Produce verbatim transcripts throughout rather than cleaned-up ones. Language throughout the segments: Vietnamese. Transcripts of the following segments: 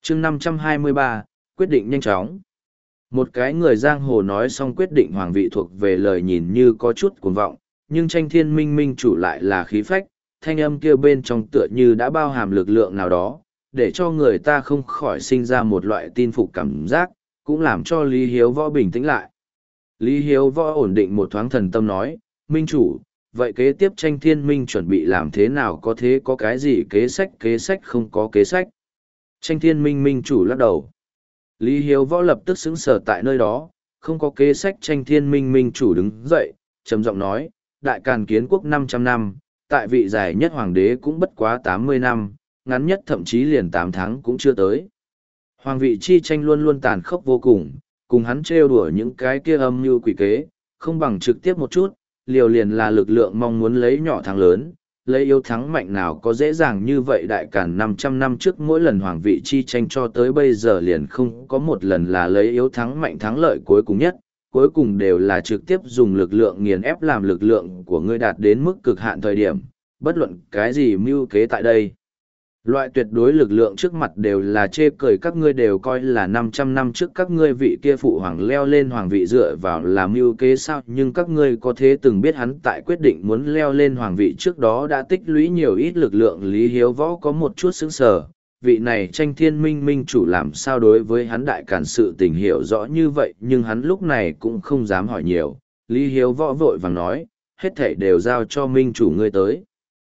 chương năm trăm hai mươi ba, quyết định nhanh chóng. Một cái người giang hồ nói xong quyết định hoàng vị thuộc về lời nhìn như có chút cuồng vọng, nhưng tranh thiên minh minh chủ lại là khí phách, thanh âm kia bên trong tựa như đã bao hàm lực lượng nào đó, để cho người ta không khỏi sinh ra một loại tin phục cảm giác, cũng làm cho Lý Hiếu Võ bình tĩnh lại. Lý Hiếu Võ ổn định một thoáng thần tâm nói, minh chủ, vậy kế tiếp tranh thiên minh chuẩn bị làm thế nào, có thế có cái gì kế sách kế sách không có kế sách. Tranh thiên minh minh chủ lắc đầu. Lý Hiếu Võ lập tức xứng sở tại nơi đó, không có kế sách. Tranh thiên minh minh chủ đứng dậy, trầm giọng nói, đại càn kiến quốc năm trăm năm, tại vị dài nhất hoàng đế cũng bất quá tám mươi năm, ngắn nhất thậm chí liền tám tháng cũng chưa tới. Hoàng vị chi tranh luôn luôn tàn khốc vô cùng, cùng hắn trêu đùa những cái kia âm mưu quỷ kế, không bằng trực tiếp một chút, liều liền là lực lượng mong muốn lấy nhỏ thắng lớn, lấy yếu thắng mạnh nào có dễ dàng như vậy. Đại càn năm trăm năm trước mỗi lần hoàng vị chi tranh cho tới bây giờ liền không có một lần là lấy yếu thắng mạnh thắng lợi cuối cùng nhất, cuối cùng đều là trực tiếp dùng lực lượng nghiền ép, làm lực lượng của ngươi đạt đến mức cực hạn thời điểm, bất luận cái gì mưu kế tại đây. Loại tuyệt đối lực lượng trước mặt đều là chê cười, các ngươi đều coi là năm trăm năm trước các ngươi vị kia phụ hoàng leo lên hoàng vị dựa vào làm mưu kế sao, nhưng các ngươi có thế từng biết hắn tại quyết định muốn leo lên hoàng vị trước đó đã tích lũy nhiều ít lực lượng. Lý Hiếu Võ có một chút sững sờ, vị này tranh thiên minh minh chủ làm sao đối với hắn đại càn sự tình hiểu rõ như vậy, nhưng hắn lúc này cũng không dám hỏi nhiều. Lý Hiếu Võ vội vàng nói, hết thảy đều giao cho minh chủ ngươi tới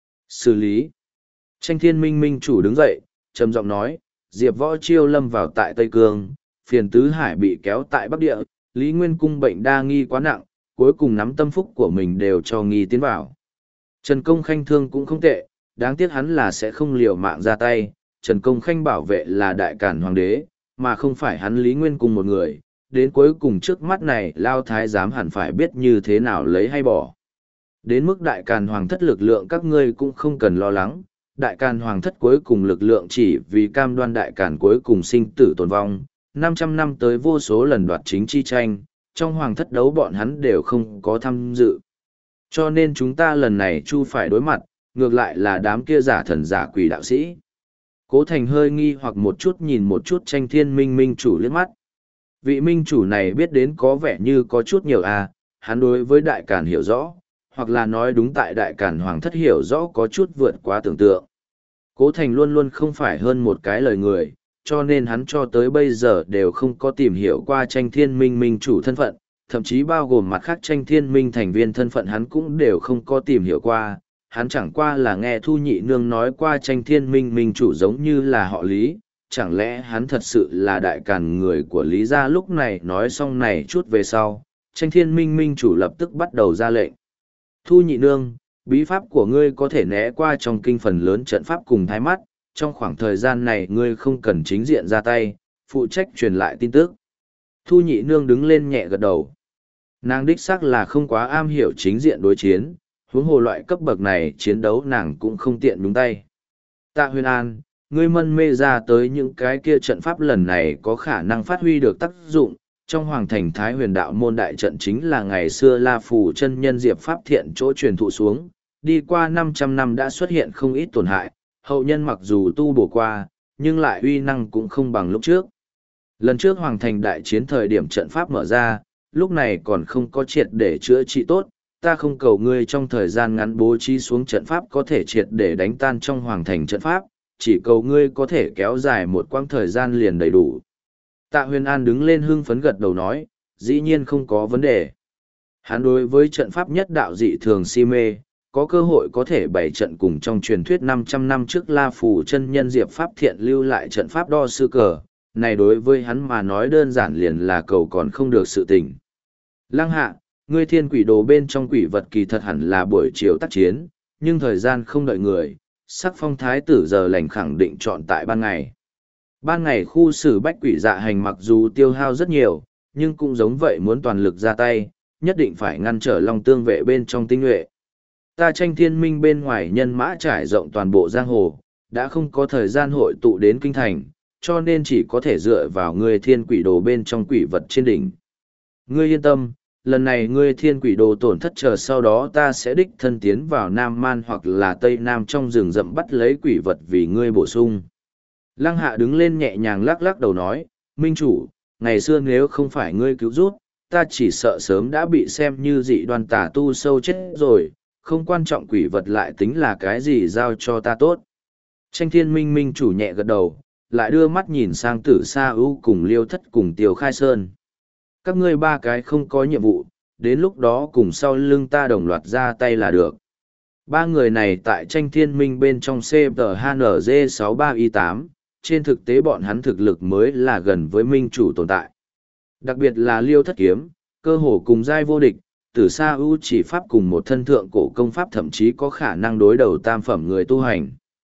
xử lý. Tranh thiên minh minh chủ đứng dậy, trầm giọng nói, Diệp Võ chiêu lâm vào tại Tây Cương, phiền tứ hải bị kéo tại Bắc Địa, Lý Nguyên Cung bệnh đa nghi quá nặng, cuối cùng nắm tâm phúc của mình đều cho nghi tiến vào. Trần Công Khanh thương cũng không tệ, đáng tiếc hắn là sẽ không liều mạng ra tay. Trần Công Khanh bảo vệ là đại càn hoàng đế, mà không phải hắn Lý Nguyên Cung một người, đến cuối cùng trước mắt này Lao Thái giám hẳn phải biết như thế nào lấy hay bỏ. Đến mức đại càn hoàng thất lực lượng các ngươi cũng không cần lo lắng. Đại càn hoàng thất cuối cùng lực lượng chỉ vì cam đoan đại càn cuối cùng sinh tử tồn vong, năm trăm năm tới vô số lần đoạt chính chi tranh, trong hoàng thất đấu bọn hắn đều không có tham dự. Cho nên chúng ta lần này chu phải đối mặt, ngược lại là đám kia giả thần giả quỷ đạo sĩ. Cố Thành hơi nghi hoặc một chút nhìn một chút tranh thiên minh minh chủ liếc mắt. Vị minh chủ này biết đến có vẻ như có chút nhiều à, hắn đối với đại càn hiểu rõ, hoặc là nói đúng tại đại càn hoàng thất hiểu rõ có chút vượt quá tưởng tượng. Cố Thành luôn luôn không phải hơn một cái lời người, cho nên hắn cho tới bây giờ đều không có tìm hiểu qua tranh thiên minh minh chủ thân phận, thậm chí bao gồm mặt khác tranh thiên minh thành viên thân phận hắn cũng đều không có tìm hiểu qua. Hắn chẳng qua là nghe Thu Nhị Nương nói qua tranh thiên minh minh chủ giống như là họ Lý, chẳng lẽ hắn thật sự là đại càn người của Lý gia. Lúc này nói xong này chút về sau, tranh thiên minh minh chủ lập tức bắt đầu ra lệnh. Thu Nhị Nương, bí pháp của ngươi có thể né qua trong kinh phần lớn trận pháp cùng thái mắt, trong khoảng thời gian này ngươi không cần chính diện ra tay, phụ trách truyền lại tin tức. Thu Nhị Nương đứng lên nhẹ gật đầu. Nàng đích xác là không quá am hiểu chính diện đối chiến, huống hồ loại cấp bậc này chiến đấu nàng cũng không tiện nhúng tay. Tạ Huyền An, ngươi mân mê ra tới những cái kia trận pháp lần này có khả năng phát huy được tác dụng. Trong hoàng thành Thái Huyền đạo môn đại trận chính là ngày xưa La Phù chân nhân Diệp Pháp Thiện chỗ truyền thụ xuống, đi qua năm trăm năm đã xuất hiện không ít tổn hại, hậu nhân mặc dù tu bổ qua, nhưng lại uy năng cũng không bằng lúc trước. Lần trước hoàng thành đại chiến thời điểm trận pháp mở ra, lúc này còn không có triệt để chữa trị tốt, ta không cầu ngươi trong thời gian ngắn bố trí xuống trận pháp có thể triệt để đánh tan trong hoàng thành trận pháp, chỉ cầu ngươi có thể kéo dài một quãng thời gian liền đầy đủ. Tạ Huyền An đứng lên hưng phấn gật đầu nói, dĩ nhiên không có vấn đề. Hắn đối với trận pháp nhất đạo dị thường si mê, có cơ hội có thể bày trận cùng trong truyền thuyết năm trăm năm trước La Phù chân nhân Diệp Pháp Thiện lưu lại trận pháp đo sư cờ, này đối với hắn mà nói đơn giản liền là cầu còn không được sự tình. Lăng hạ, ngươi thiên quỷ đồ bên trong quỷ vật kỳ thật hẳn là buổi chiều tác chiến, nhưng thời gian không đợi người, sắc phong thái tử giờ lành khẳng định chọn tại ban ngày. Ban ngày khu xử bách quỷ dạ hành mặc dù tiêu hao rất nhiều, nhưng cũng giống vậy muốn toàn lực ra tay, nhất định phải ngăn trở Long Tương vệ bên trong tinh nhuệ. Ta tranh thiên minh bên ngoài nhân mã trải rộng toàn bộ giang hồ, đã không có thời gian hội tụ đến kinh thành, cho nên chỉ có thể dựa vào ngươi thiên quỷ đồ bên trong quỷ vật trên đỉnh. Ngươi yên tâm, lần này ngươi thiên quỷ đồ tổn thất chờ sau đó ta sẽ đích thân tiến vào Nam Man hoặc là Tây Nam trong rừng rậm bắt lấy quỷ vật vì ngươi bổ sung. Lăng Hạ đứng lên nhẹ nhàng lắc lắc đầu nói, Minh chủ, ngày xưa nếu không phải ngươi cứu giúp, ta chỉ sợ sớm đã bị xem như dị đoan tà tu sâu chết rồi, không quan trọng quỷ vật lại tính là cái gì giao cho ta tốt. Tranh thiên minh minh chủ nhẹ gật đầu, lại đưa mắt nhìn sang tử sa ưu cùng liêu thất cùng tiêu khai sơn. Các ngươi ba cái không có nhiệm vụ, đến lúc đó cùng sau lưng ta đồng loạt ra tay là được. Ba người này tại tranh thiên minh bên trong C T H N G sáu ba I tám, trên thực tế bọn hắn thực lực mới là gần với minh chủ tồn tại. Đặc biệt là liêu thất kiếm, cơ hồ cùng giai vô địch, tử sa ưu chỉ pháp cùng một thân thượng cổ công pháp thậm chí có khả năng đối đầu tam phẩm người tu hành.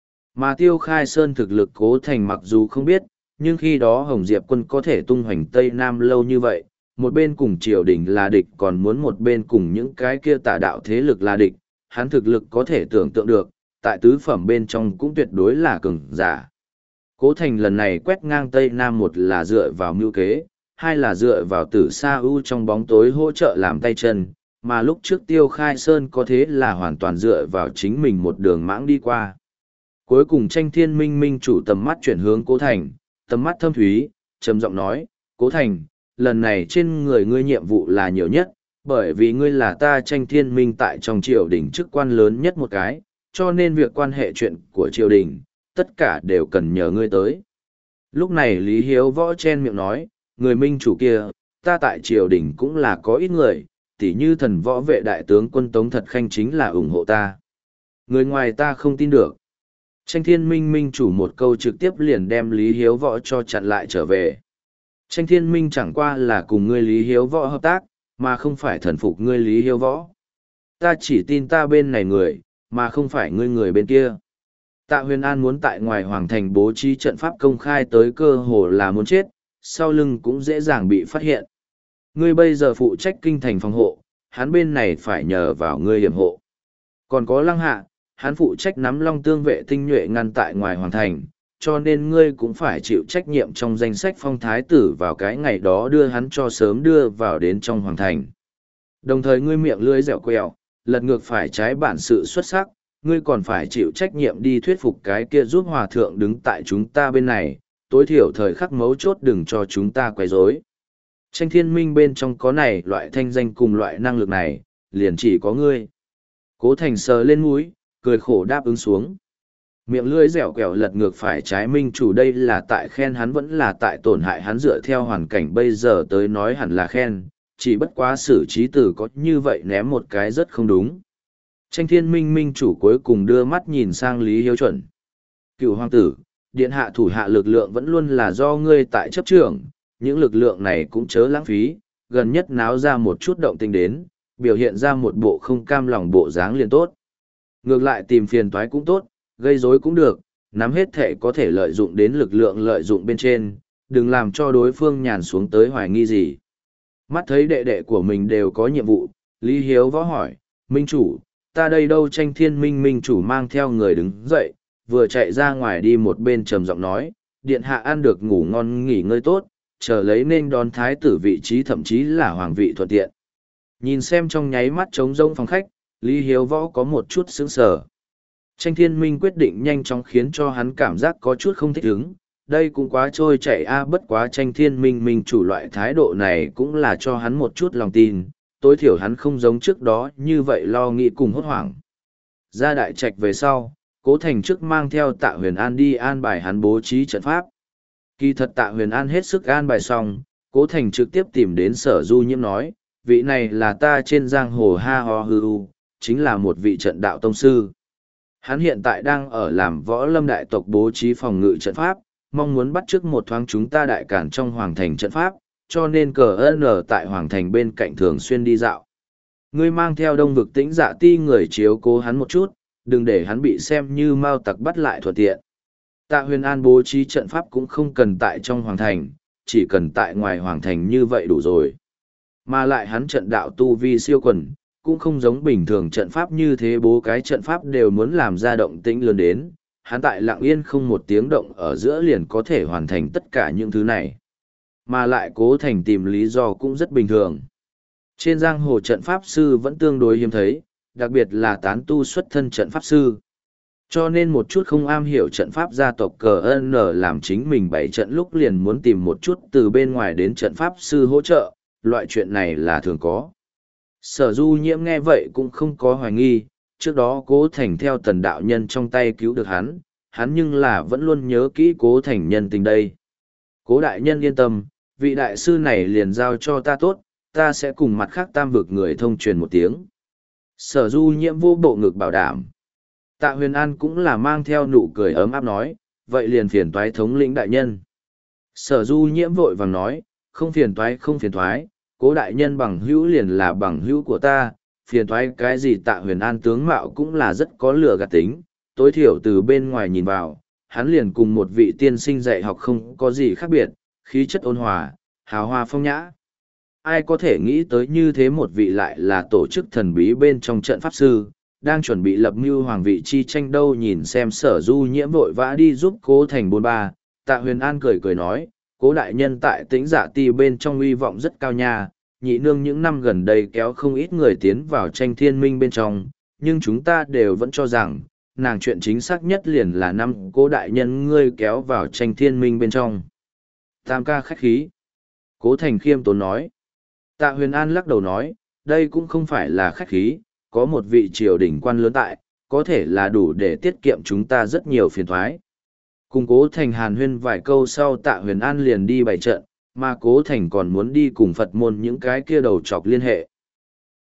Mà tiêu khai sơn thực lực cố thành mặc dù không biết, nhưng khi đó Hồng Diệp quân có thể tung hoành Tây Nam lâu như vậy, một bên cùng triều đình là địch còn muốn một bên cùng những cái kia tà đạo thế lực là địch, hắn thực lực có thể tưởng tượng được, tại tứ phẩm bên trong cũng tuyệt đối là cường giả. Cố thành lần này quét ngang Tây Nam, một là dựa vào mưu kế, hai là dựa vào tử sa ưu trong bóng tối hỗ trợ làm tay chân, mà lúc trước tiêu khai sơn có thế là hoàn toàn dựa vào chính mình một đường mãng đi qua. Cuối cùng tranh thiên minh minh chủ tầm mắt chuyển hướng Cố Thành, tầm mắt thâm thúy, trầm giọng nói, Cố Thành, lần này trên người ngươi nhiệm vụ là nhiều nhất, bởi vì ngươi là ta tranh thiên minh tại trong triều đình chức quan lớn nhất một cái, cho nên việc quan hệ chuyện của triều đình, tất cả đều cần nhờ ngươi tới. Lúc này Lý Hiếu Võ chen miệng nói, người minh chủ kia, ta tại triều đình cũng là có ít người, tỉ như thần võ vệ đại tướng quân Tống Thật Khanh chính là ủng hộ ta. Người ngoài ta không tin được. Tranh thiên minh minh chủ một câu trực tiếp liền đem Lý Hiếu Võ cho chặn lại trở về. Tranh thiên minh chẳng qua là cùng ngươi Lý Hiếu Võ hợp tác, mà không phải thần phục ngươi Lý Hiếu Võ. Ta chỉ tin ta bên này người, mà không phải ngươi người bên kia. Tạ Huyền An muốn tại ngoài hoàng thành bố trí trận pháp công khai tới cơ hồ là muốn chết, sau lưng cũng dễ dàng bị phát hiện. Ngươi bây giờ phụ trách kinh thành phòng hộ, hắn bên này phải nhờ vào ngươi hiểm hộ. Còn có Lăng Hạ, hắn phụ trách nắm Long Tương vệ tinh nhuệ ngăn tại ngoài hoàng thành, cho nên ngươi cũng phải chịu trách nhiệm trong danh sách phong thái tử vào cái ngày đó đưa hắn cho sớm đưa vào đến trong hoàng thành. Đồng thời ngươi miệng lưỡi dẻo quẹo, lật ngược phải trái bản sự xuất sắc, ngươi còn phải chịu trách nhiệm đi thuyết phục cái kia giúp hòa thượng đứng tại chúng ta bên này, tối thiểu thời khắc mấu chốt đừng cho chúng ta quấy rối. Tranh thiên minh bên trong có này loại thanh danh cùng loại năng lực này, liền chỉ có ngươi. Cố Thành sờ lên mũi, cười khổ đáp ứng xuống. Miệng lưỡi dẻo quẹo lật ngược phải trái minh chủ đây là tại khen hắn vẫn là tại tổn hại hắn dựa theo hoàn cảnh bây giờ tới nói hẳn là khen, chỉ bất quá xử trí tử có như vậy ném một cái rất không đúng. Tranh thiên minh minh chủ cuối cùng đưa mắt nhìn sang Lý Hiếu Chuẩn. Cựu hoàng tử, điện hạ thủ hạ lực lượng vẫn luôn là do ngươi tại chấp trưởng, những lực lượng này cũng chớ lãng phí, gần nhất náo ra một chút động tình đến, biểu hiện ra một bộ không cam lòng bộ dáng liền tốt. Ngược lại tìm phiền toái cũng tốt, gây rối cũng được, nắm hết thể có thể lợi dụng đến lực lượng lợi dụng bên trên, đừng làm cho đối phương nhàn xuống tới hoài nghi gì. Mắt thấy đệ đệ của mình đều có nhiệm vụ, Lý Hiếu Võ hỏi, Minh chủ, ta đây đâu tranh thiên minh minh chủ mang theo người đứng dậy, vừa chạy ra ngoài đi một bên trầm giọng nói, điện hạ ăn được ngủ ngon nghỉ ngơi tốt, chờ lấy nên đón thái tử vị trí thậm chí là hoàng vị thuận tiện. Nhìn xem trong nháy mắt trống rỗng phòng khách, Lý Hiếu Võ có một chút sững sờ. Tranh thiên minh quyết định nhanh chóng khiến cho hắn cảm giác có chút không thích ứng, đây cũng quá trôi chảy a bất quá tranh thiên minh minh chủ loại thái độ này cũng là cho hắn một chút lòng tin, tối thiểu hắn không giống trước đó như vậy lo nghĩ cùng hốt hoảng. Ra đại trạch về sau, Cố Thành trước mang theo Tạ Huyền An đi an bài hắn bố trí trận pháp. Kỳ thật Tạ Huyền An hết sức an bài xong, Cố Thành trực tiếp tìm đến Sở Du Nhiễm nói, vị này là ta trên giang hồ ha ho hư u, chính là một vị trận đạo tông sư. Hắn hiện tại đang ở làm võ lâm đại tộc bố trí phòng ngự trận pháp, mong muốn bắt chước một thoáng chúng ta đại cản trong hoàng thành trận pháp, cho nên cờ ơn ở tại hoàng thành bên cạnh thường xuyên đi dạo. Ngươi mang theo đông vực tĩnh dạ ti người chiếu cố hắn một chút, đừng để hắn bị xem như mao tặc bắt lại thuận tiện. Tạ Huyền An bố trí trận pháp cũng không cần tại trong hoàng thành, chỉ cần tại ngoài hoàng thành như vậy đủ rồi. Mà lại hắn trận đạo tu vi siêu quần, cũng không giống bình thường trận pháp như thế bố cái trận pháp đều muốn làm ra động tĩnh lớn đến, hắn tại lặng yên không một tiếng động ở giữa liền có thể hoàn thành tất cả những thứ này. Mà lại Cố Thành tìm lý do cũng rất bình thường. Trên giang hồ trận pháp sư vẫn tương đối hiếm thấy, đặc biệt là tán tu xuất thân trận pháp sư. Cho nên một chút không am hiểu trận pháp gia tộc cờ ân nở làm chính mình bày trận lúc liền muốn tìm một chút từ bên ngoài đến trận pháp sư hỗ trợ, loại chuyện này là thường có. Sở du nhiễm nghe vậy cũng không có hoài nghi, trước đó cố thành theo tần đạo nhân trong tay cứu được hắn, hắn nhưng là vẫn luôn nhớ kỹ cố thành nhân tình đây. Cố đại nhân yên tâm, vị đại sư này liền giao cho ta tốt, ta sẽ cùng mặt khác tam vực người thông truyền một tiếng. Sở du nhiễm vô bộ ngực bảo đảm. Tạ huyền an cũng là mang theo nụ cười ấm áp nói, vậy liền phiền toái thống lĩnh đại nhân. Sở du nhiễm vội vàng nói, không phiền toái không phiền toái, cố đại nhân bằng hữu liền là bằng hữu của ta, phiền toái cái gì tạ huyền an tướng mạo cũng là rất có lửa gạt tính, tối thiểu từ bên ngoài nhìn vào, hắn liền cùng một vị tiên sinh dạy học không có gì khác biệt, khí chất ôn hòa, hào hoa phong nhã. Ai có thể nghĩ tới như thế một vị lại là tổ chức thần bí bên trong trận pháp sư, đang chuẩn bị lập mưu hoàng vị chi tranh đâu, nhìn xem sở du nhiễm vội vã đi giúp cố thành bôn ba, tạ huyền an cười cười nói, cố đại nhân tại tĩnh giả ti bên trong uy vọng rất cao nha, nhị nương những năm gần đây kéo không ít người tiến vào tranh thiên minh bên trong, nhưng chúng ta đều vẫn cho rằng, nàng chuyện chính xác nhất liền là năm cố đại nhân ngươi kéo vào tranh thiên minh bên trong. Tam ca khách khí. Cố thành khiêm tốn nói. Tạ huyền an lắc đầu nói, đây cũng không phải là khách khí, có một vị triều đình quan lớn tại, có thể là đủ để tiết kiệm chúng ta rất nhiều phiền thoái. Cùng cố thành hàn huyên vài câu sau tạ huyền an liền đi bày trận, mà cố thành còn muốn đi cùng Phật môn những cái kia đầu chọc liên hệ.